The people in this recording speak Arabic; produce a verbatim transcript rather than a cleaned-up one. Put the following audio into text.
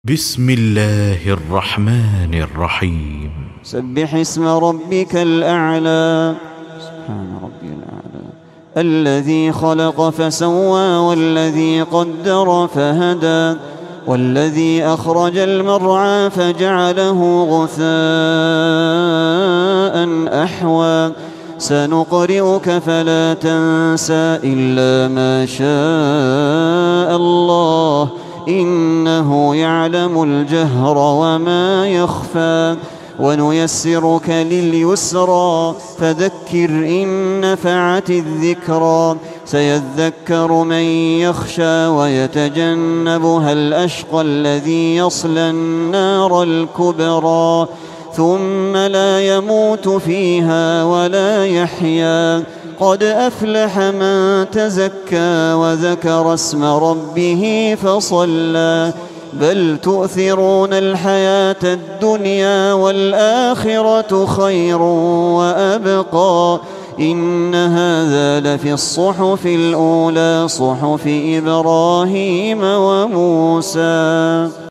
بسم الله الرحمن الرحيم. سبح اسم ربك الأعلى. سبحان ربي الأعلى الذي خلق فسوى والذي قدر فهدى والذي أخرج المرعى فجعله غثاء أحوى سنقرئك فلا تنسى إلا ما شاء الله إنه يعلم الجهر وما يخفى ونيسرك لليسرى فذكر إن نفعت الذكرى سيذكر من يخشى ويتجنبها الأشقى الذي يصلى النار الكبرى ثم لا يموت فيها ولا يحيا قد أفلح من تزكى وذكر اسم ربه فصلى بل تؤثرون الحياة الدنيا والآخرة خير وأبقى إن هذا لفي الصحف الأولى صحف إبراهيم وموسى.